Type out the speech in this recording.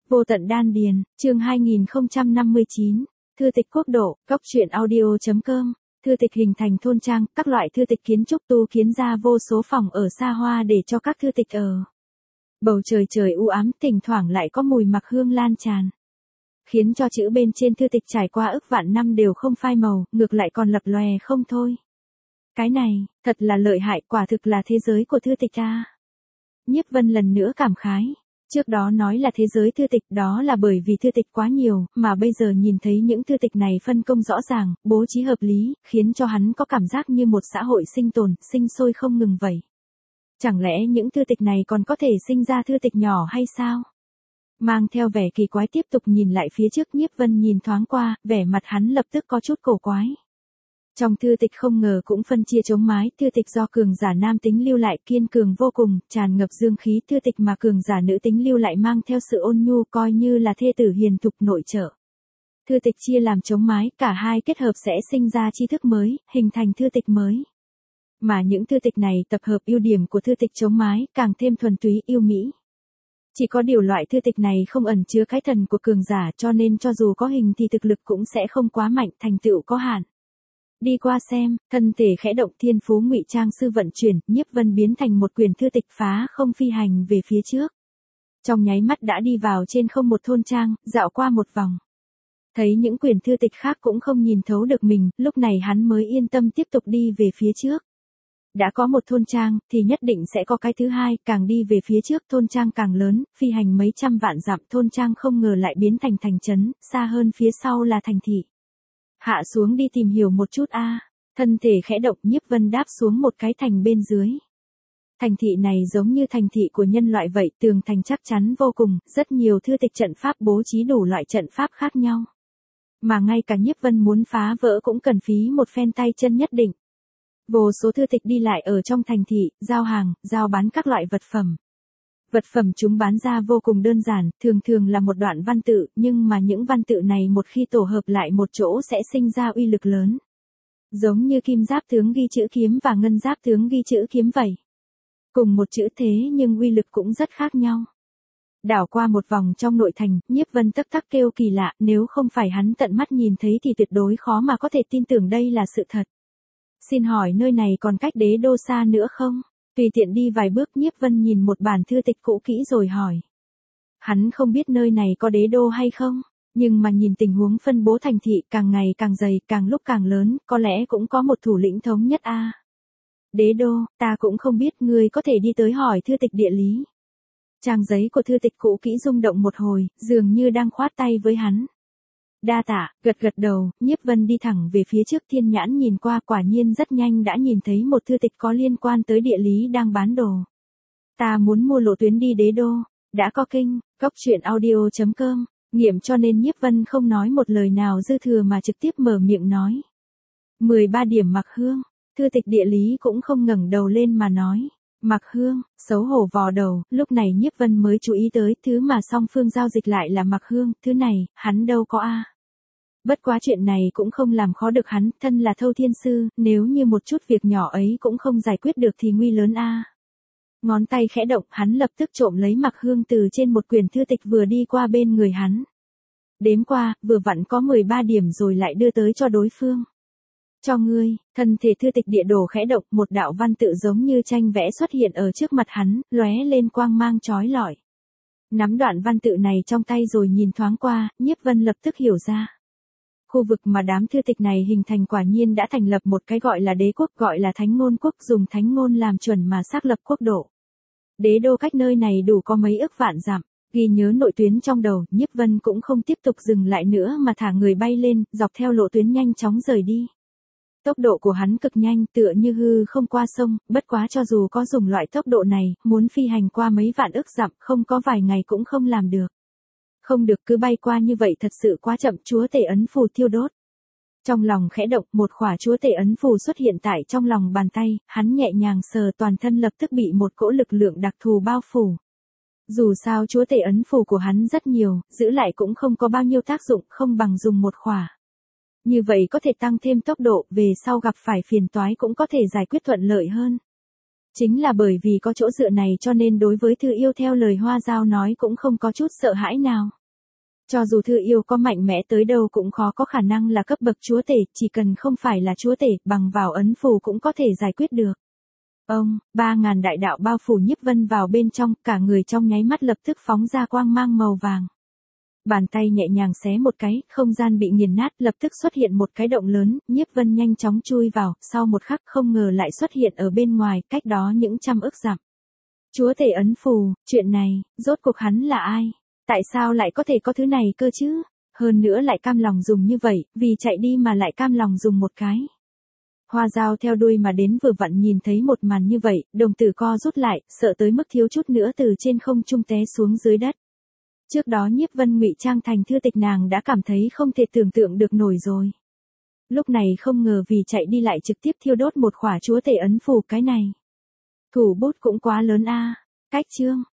Vô tận đan điền, chương 2059, thư tịch quốc độ, góc truyện audio.com, thư tịch hình thành thôn trang, các loại thư tịch kiến trúc tu kiến ra vô số phòng ở xa hoa để cho các thư tịch ở. Bầu trời trời u ám, thỉnh thoảng lại có mùi mặc hương lan tràn, khiến cho chữ bên trên thư tịch trải qua ức vạn năm đều không phai màu, ngược lại còn lập lòe không thôi. Cái này, thật là lợi hại, quả thực là thế giới của thư tịch a. Nhiếp Vân lần nữa cảm khái. Trước đó nói là thế giới thư tịch, đó là bởi vì thư tịch quá nhiều, mà bây giờ nhìn thấy những thư tịch này phân công rõ ràng, bố trí hợp lý, khiến cho hắn có cảm giác như một xã hội sinh tồn, sinh sôi không ngừng vậy. Chẳng lẽ những thư tịch này còn có thể sinh ra thư tịch nhỏ hay sao? Mang theo vẻ kỳ quái tiếp tục nhìn lại phía trước, Nhiếp Vân nhìn thoáng qua, vẻ mặt hắn lập tức có chút cổ quái. Trong thư tịch không ngờ cũng phân chia chống mái, thư tịch do cường giả nam tính lưu lại kiên cường vô cùng, tràn ngập dương khí, thư tịch mà cường giả nữ tính lưu lại mang theo sự ôn nhu, coi như là thê tử hiền thục nội trợ. Thư tịch chia làm chống mái, cả hai kết hợp sẽ sinh ra tri thức mới, hình thành thư tịch mới. Mà những thư tịch này tập hợp ưu điểm của thư tịch chống mái, càng thêm thuần túy yêu mỹ. Chỉ có điều loại thư tịch này không ẩn chứa cái thần của cường giả, cho nên cho dù có hình thì thực lực cũng sẽ không quá mạnh, thành tựu có hạn. Đi qua xem, thân thể khẽ động, thiên phú ngụy trang sư vận chuyển, Nhiếp Vân biến thành một quyển thư tịch phá không phi hành về phía trước. Trong nháy mắt đã đi vào trên không một thôn trang, dạo qua một vòng. Thấy những quyển thư tịch khác cũng không nhìn thấu được mình, lúc này hắn mới yên tâm tiếp tục đi về phía trước. Đã có một thôn trang, thì nhất định sẽ có cái thứ hai, càng đi về phía trước thôn trang càng lớn, phi hành mấy trăm vạn dặm thôn trang không ngờ lại biến thành thành trấn, xa hơn phía sau là thành thị. Hạ xuống đi tìm hiểu một chút a. Thân thể khẽ động, Nhiếp Vân đáp xuống một cái thành bên dưới. Thành thị này giống như thành thị của nhân loại vậy, tường thành chắc chắn vô cùng, rất nhiều thư tịch trận pháp bố trí đủ loại trận pháp khác nhau. Mà ngay cả Nhiếp Vân muốn phá vỡ cũng cần phí một phen tay chân nhất định. Vô số thư tịch đi lại ở trong thành thị, giao hàng, giao bán các loại vật phẩm. Vật phẩm chúng bán ra vô cùng đơn giản, thường thường là một đoạn văn tự, nhưng mà những văn tự này một khi tổ hợp lại một chỗ sẽ sinh ra uy lực lớn. Giống như kim giáp tướng ghi chữ kiếm và ngân giáp tướng ghi chữ kiếm vậy. Cùng một chữ thế nhưng uy lực cũng rất khác nhau. Đảo qua một vòng trong nội thành, Nhiếp Vân tắc tắc kêu kỳ lạ, nếu không phải hắn tận mắt nhìn thấy thì tuyệt đối khó mà có thể tin tưởng đây là sự thật. Xin hỏi nơi này còn cách đế đô xa nữa không? Tùy tiện đi vài bước, Nhiếp Vân nhìn một bản thư tịch cũ kỹ rồi hỏi. Hắn không biết nơi này có đế đô hay không, nhưng mà nhìn tình huống phân bố thành thị càng ngày càng dày, càng lúc càng lớn, có lẽ cũng có một thủ lĩnh thống nhất a. Đế đô, ta cũng không biết, ngươi có thể đi tới hỏi thư tịch địa lý. Trang giấy của thư tịch cũ kỹ rung động một hồi, dường như đang khoát tay với hắn. Đa tạ, gật gật đầu, Nhiếp Vân đi thẳng về phía trước, thiên nhãn nhìn qua, quả nhiên rất nhanh đã nhìn thấy một thư tịch có liên quan tới địa lý đang bán đồ. Ta muốn mua lộ tuyến đi đế đô, đã có kinh, góc truyện audio.com, nghiệm cho nên Nhiếp Vân không nói một lời nào dư thừa mà trực tiếp mở miệng nói. 13 điểm mặc hương, thư tịch địa lý cũng không ngẩng đầu lên mà nói. Mặc hương, xấu hổ vò đầu, lúc này Nhiếp Vân mới chú ý tới, thứ mà song phương giao dịch lại là mặc hương, thứ này, hắn đâu có a. Bất quá chuyện này cũng không làm khó được hắn, thân là Thâu Thiên Sư, nếu như một chút việc nhỏ ấy cũng không giải quyết được thì nguy lớn a. Ngón tay khẽ động, hắn lập tức trộm lấy mặc hương từ trên một quyển thư tịch vừa đi qua bên người hắn. Đếm qua, vừa vặn có 13 điểm rồi lại đưa tới cho đối phương. Cho ngươi, thân thể thư tịch địa đồ khẽ động, một đạo văn tự giống như tranh vẽ xuất hiện ở trước mặt hắn, lóe lên quang mang chói lọi. Nắm đoạn văn tự này trong tay rồi nhìn thoáng qua, Nhiếp Vân lập tức hiểu ra. Khu vực mà đám thư tịch này hình thành quả nhiên đã thành lập một cái gọi là đế quốc, gọi là thánh ngôn quốc, dùng thánh ngôn làm chuẩn mà xác lập quốc độ. Đế đô cách nơi này đủ có mấy ức vạn dặm. Ghi nhớ nội tuyến trong đầu, Nhiếp Vân cũng không tiếp tục dừng lại nữa mà thả người bay lên, dọc theo lộ tuyến nhanh chóng rời đi. Tốc độ của hắn cực nhanh, tựa như hư không qua sông, bất quá cho dù có dùng loại tốc độ này, muốn phi hành qua mấy vạn ức dặm, không có vài ngày cũng không làm được. Không được, cứ bay qua như vậy thật sự quá chậm, chúa tể ấn phù thiêu đốt. Trong lòng khẽ động, một khỏa chúa tể ấn phù xuất hiện tại trong lòng bàn tay, hắn nhẹ nhàng sờ, toàn thân lập tức bị một cỗ lực lượng đặc thù bao phủ. Dù sao chúa tể ấn phù của hắn rất nhiều, giữ lại cũng không có bao nhiêu tác dụng, không bằng dùng một khỏa. Như vậy có thể tăng thêm tốc độ, về sau gặp phải phiền toái cũng có thể giải quyết thuận lợi hơn. Chính là bởi vì có chỗ dựa này cho nên đối với Thư Yêu theo lời Hoa Dao nói cũng không có chút sợ hãi nào. Cho dù thư yêu có mạnh mẽ tới đâu cũng khó có khả năng là cấp bậc chúa tể, chỉ cần không phải là chúa tể, bằng vào ấn phù cũng có thể giải quyết được. Ông, 3.000 đại đạo bao phủ Nhiếp Vân vào bên trong, cả người trong nháy mắt lập tức phóng ra quang mang màu vàng. Bàn tay nhẹ nhàng xé một cái, không gian bị nghiền nát, lập tức xuất hiện một cái động lớn, Nhiếp Vân nhanh chóng chui vào, sau một khắc không ngờ lại xuất hiện ở bên ngoài, cách đó những trăm ức dặm. Chúa tể ấn phù, chuyện này, rốt cuộc hắn là ai? Tại sao lại có thể có thứ này cơ chứ? Hơn nữa lại cam lòng dùng như vậy, vì chạy đi mà lại cam lòng dùng một cái. Hoa Dao theo đuôi mà đến vừa vặn nhìn thấy một màn như vậy, đồng tử co rút lại, sợ tới mức thiếu chút nữa từ trên không trung té xuống dưới đất. Trước đó Nhiếp Vân ngụy trang thành thư tịch nàng đã cảm thấy không thể tưởng tượng được nổi rồi. Lúc này không ngờ vì chạy đi lại trực tiếp thiêu đốt một khỏa chúa tể ấn phù, cái này. Thủ bút cũng quá lớn a. Cách chương.